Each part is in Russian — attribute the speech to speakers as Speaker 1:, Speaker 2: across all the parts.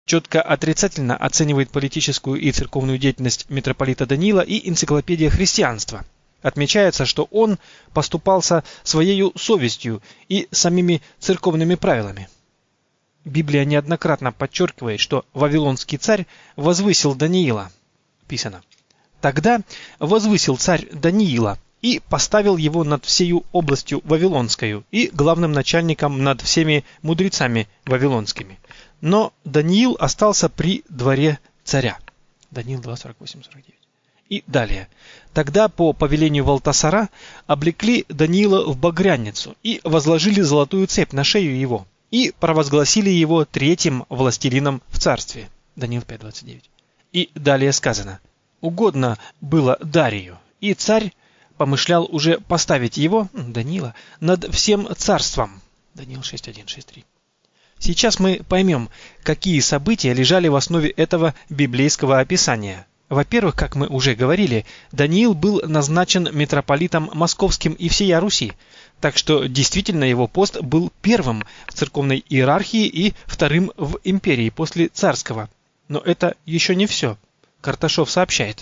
Speaker 1: четко отрицательно оценивает политическую и церковную деятельность митрополита Даниила и энциклопедия христианства. Отмечается, что он поступался своею совестью и самими церковными правилами. Библия неоднократно подчеркивает, что вавилонский царь возвысил Даниила. Писано: «Тогда возвысил царь Даниила и поставил его над всею областью вавилонскою и главным начальником над всеми мудрецами вавилонскими. Но Даниил остался при дворе царя». Даниил 2:48-49. И далее. «Тогда по повелению Валтасара облекли Даниила в багряницу и возложили золотую цепь на шею его, и провозгласили его третьим властелином в царстве». Даниил 5:29. И далее сказано: «Угодно было Дарию, и царь помышлял уже поставить его, Даниила, над всем царством». Даниил 6:1-6:3. Сейчас мы поймем, какие события лежали в основе этого библейского описания. Во-первых, как мы уже говорили, Даниил был назначен митрополитом Московским и всея Руси, так что действительно его пост был первым в церковной иерархии и вторым в империи после царского. Но это еще не все. Карташов сообщает: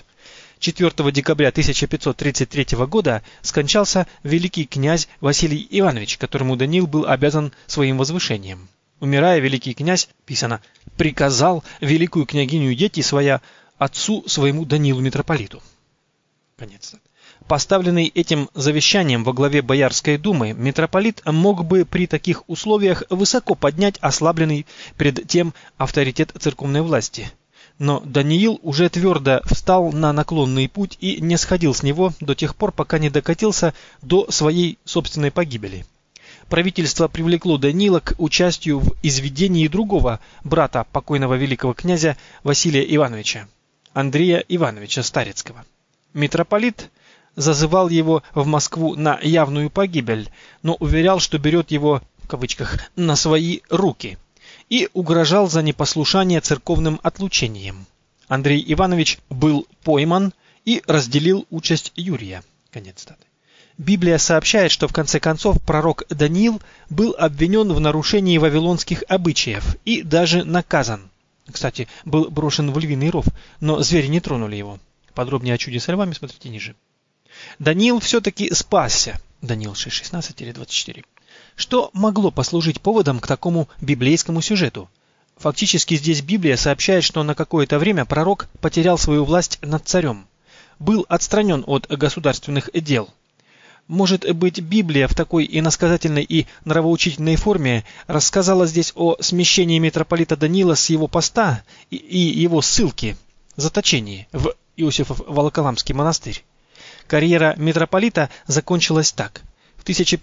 Speaker 1: 4 декабря 1533 года скончался великий князь Василий Иванович, которому Даниил был обязан своим возвышением. Умирая, великий князь, писано, приказал великую княгиню дети своя отцу своему Даниилу митрополиту. Конец. Поставленный этим завещанием во главе Боярской думы, митрополит мог бы при таких условиях высоко поднять ослабленный пред тем авторитет церковной власти. Но Даниил уже твердо встал на наклонный путь и не сходил с него до тех пор, пока не докатился до своей собственной погибели. Правительство привлекло Даниила к участию в изведении другого брата покойного великого князя Василия Ивановича, Андрея Ивановича Старицкого. Митрополит зазывал его в Москву на явную погибель, но уверял, что берет его, в кавычках, на свои руки, и угрожал за непослушание церковным отлучением. Андрей Иванович был пойман и разделил участь Юрия. Конец цитаты. Библия сообщает, что в конце концов пророк Даниил был обвинен в нарушении вавилонских обычаев и даже наказан. Кстати, был брошен в львиный ров, но звери не тронули его. Подробнее о чуде со львами смотрите ниже. Даниил все-таки спасся. Даниил 6:16-24. Что могло послужить поводом к такому библейскому сюжету? Фактически здесь Библия сообщает, что на какое-то время пророк потерял свою власть над царем, был отстранен от государственных дел. Может быть, Библия в такой иносказательной и нравоучительной форме рассказала здесь о смещении митрополита Даниила с его поста и его ссылки, заточении в Иосифов Волоколамский монастырь. Карьера митрополита закончилась так. В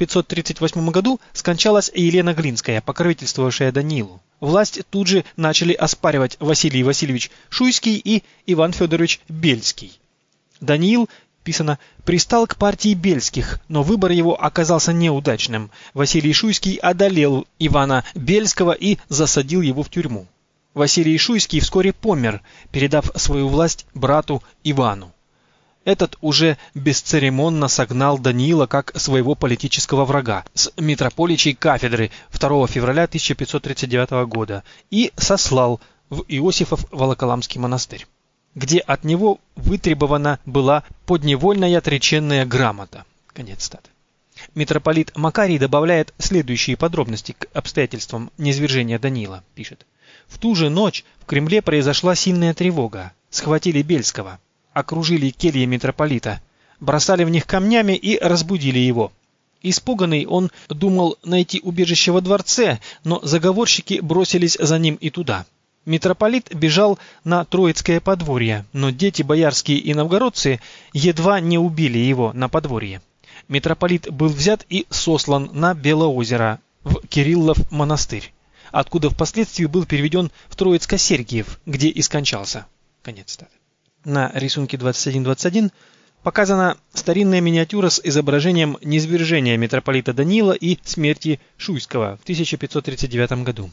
Speaker 1: 1538 году скончалась Елена Глинская, покровительствовавшая Даниилу. Власть тут же начали оспаривать Василий Васильевич Шуйский и Иван Федорович Бельский. Даниил, писано, пристал к партии Бельских, но выбор его оказался неудачным. Василий Шуйский одолел Ивана Бельского и засадил его в тюрьму. Василий Шуйский вскоре помер, передав свою власть брату Ивану. Этот уже бесцеремонно согнал Даниила как своего политического врага с митрополичьей кафедры 2 февраля 1539 года и сослал в Иосифов Волоколамский монастырь, где от него вытребована была подневольная отреченная грамота. Конец цитаты. Митрополит Макарий добавляет следующие подробности к обстоятельствам низвержения Даниила. Пишет: в ту же ночь в Кремле произошла сильная тревога. Схватили Бельского, окружили кельи митрополита, бросали в них камнями и разбудили его. Испуганный, он думал найти убежище во дворце, но заговорщики бросились за ним и туда. Митрополит бежал на Троицкое подворье, но дети боярские и новгородцы едва не убили его на подворье. Митрополит был взят и сослан на Белоозеро, в Кириллов монастырь, откуда впоследствии был переведен в Троицко-Сергиев, где и скончался. Конец цитаты. На рисунке 21-21 показана старинная миниатюра с изображением низвержения митрополита Даниила и смерти Шуйского в 1539 году.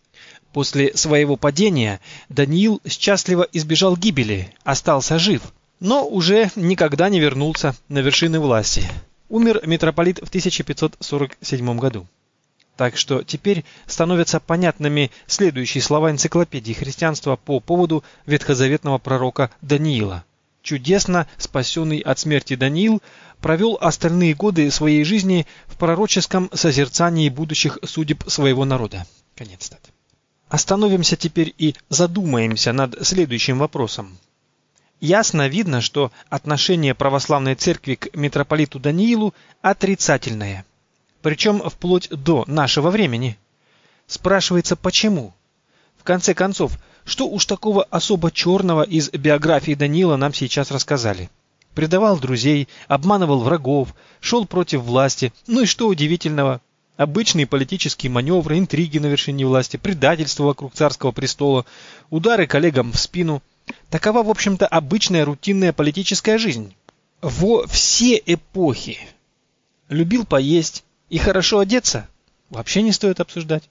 Speaker 1: После своего падения Даниил счастливо избежал гибели, остался жив, но уже никогда не вернулся на вершины власти. Умер митрополит в 1547 году. Так что теперь становятся понятными следующие слова энциклопедии христианства по поводу ветхозаветного пророка Даниила. Чудесно спасенный от смерти Даниил провел остальные годы своей жизни в пророческом созерцании будущих судеб своего народа. Конец цитаты. Остановимся теперь и задумаемся над следующим вопросом. Ясно видно, что отношение православной церкви к митрополиту Даниилу отрицательное, причем вплоть до нашего времени. Спрашивается, почему? В конце концов, что уж такого особо черного из биографии Даниила нам сейчас рассказали? Предавал друзей, обманывал врагов, шел против власти, ну и что удивительного? Обычные политические маневры, интриги на вершине власти, предательство вокруг царского престола, удары коллегам в спину. Такова, в общем-то, обычная рутинная политическая жизнь. Во все эпохи. Любил поесть и хорошо одеться? Вообще не стоит обсуждать.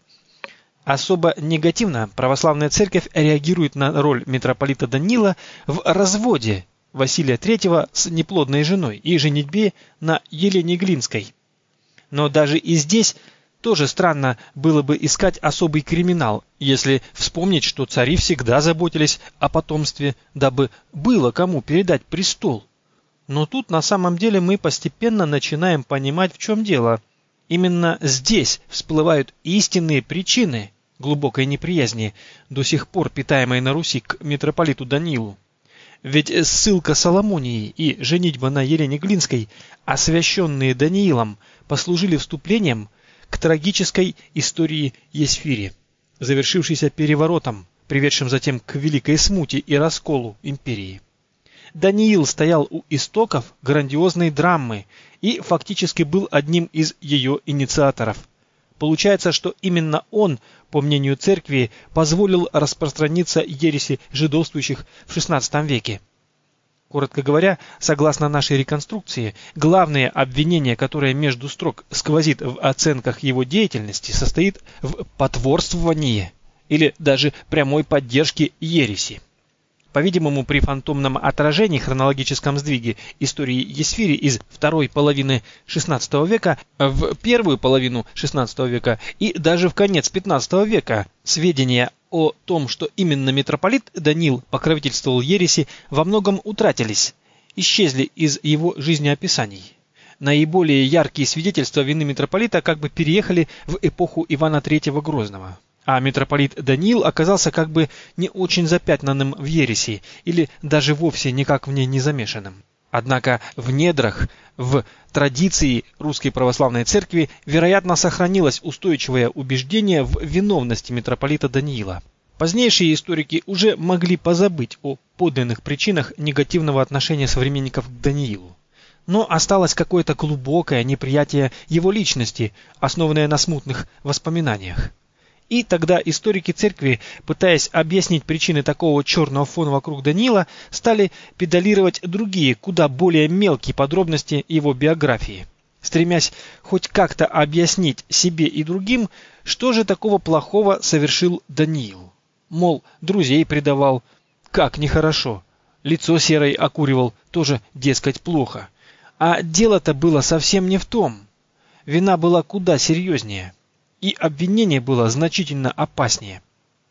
Speaker 1: Особо негативно православная церковь реагирует на роль митрополита Даниила в разводе Василия III с неплодной женой и женитьбе на Елене Глинской. Но даже и здесь тоже странно было бы искать особый криминал, если вспомнить, что цари всегда заботились о потомстве, дабы было кому передать престол. Но тут на самом деле мы постепенно начинаем понимать, в чем дело. Именно здесь всплывают истинные причины глубокой неприязни, до сих пор питаемой на Руси к митрополиту Даниилу. Ведь ссылка Соломонии и женитьба на Елене Глинской, освященные Даниилом, послужили вступлением к трагической истории Есфири, завершившейся переворотом, приведшим затем к великой смуте и расколу империи. Даниил стоял у истоков грандиозной драмы и фактически был одним из ее инициаторов. Получается, что именно он, по мнению церкви, позволил распространиться ереси жидовствующих в XVI веке. Коротко говоря, согласно нашей реконструкции, главное обвинение, которое между строк сквозит в оценках его деятельности, состоит в потворствовании или даже прямой поддержке ереси. По-видимому, при фантомном отражении хронологическом сдвиге истории Есфири из второй половины XVI века в первую половину XVI века и даже в конец XV века сведения о том, что именно митрополит Даниил покровительствовал ереси, во многом утратились, исчезли из его жизнеописаний. Наиболее яркие свидетельства вины митрополита как бы переехали в эпоху Ивана III Грозного. А митрополит Даниил оказался как бы не очень запятнанным в ереси или даже вовсе никак в ней не замешанным. Однако в недрах, в традиции Русской Православной Церкви, вероятно, сохранилось устойчивое убеждение в виновности митрополита Даниила. Позднейшие историки уже могли позабыть о подлинных причинах негативного отношения современников к Даниилу. Но осталось какое-то глубокое неприятие его личности, основанное на смутных воспоминаниях. И тогда историки церкви, пытаясь объяснить причины такого черного фона вокруг Даниила, стали педалировать другие, куда более мелкие подробности его биографии, стремясь хоть как-то объяснить себе и другим, что же такого плохого совершил Даниил. Мол, друзей предавал, как нехорошо, лицо серой окуривал, тоже, дескать, плохо. А дело-то было совсем не в том. Вина была куда серьезнее. И обвинение было значительно опаснее.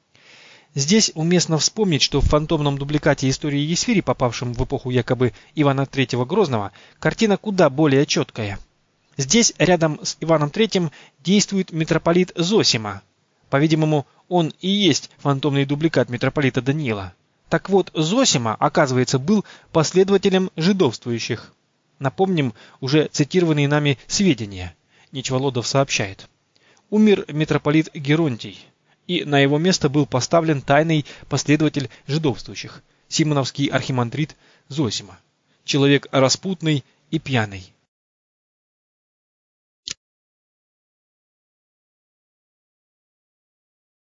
Speaker 1: Здесь уместно вспомнить, что в фантомном дубликате истории Есфири, попавшем в эпоху якобы Ивана III Грозного, картина куда более четкая. Здесь рядом с Иваном III действует митрополит Зосима. По-видимому, он и есть фантомный дубликат митрополита Даниила. Так вот, Зосима, оказывается, был последователем жидовствующих. Напомним уже цитированные нами сведения. Нечволодов сообщает. Умер митрополит Геронтий, и на его место был поставлен тайный последователь жидовствующих, симоновский архимандрит Зосима, человек распутный и пьяный.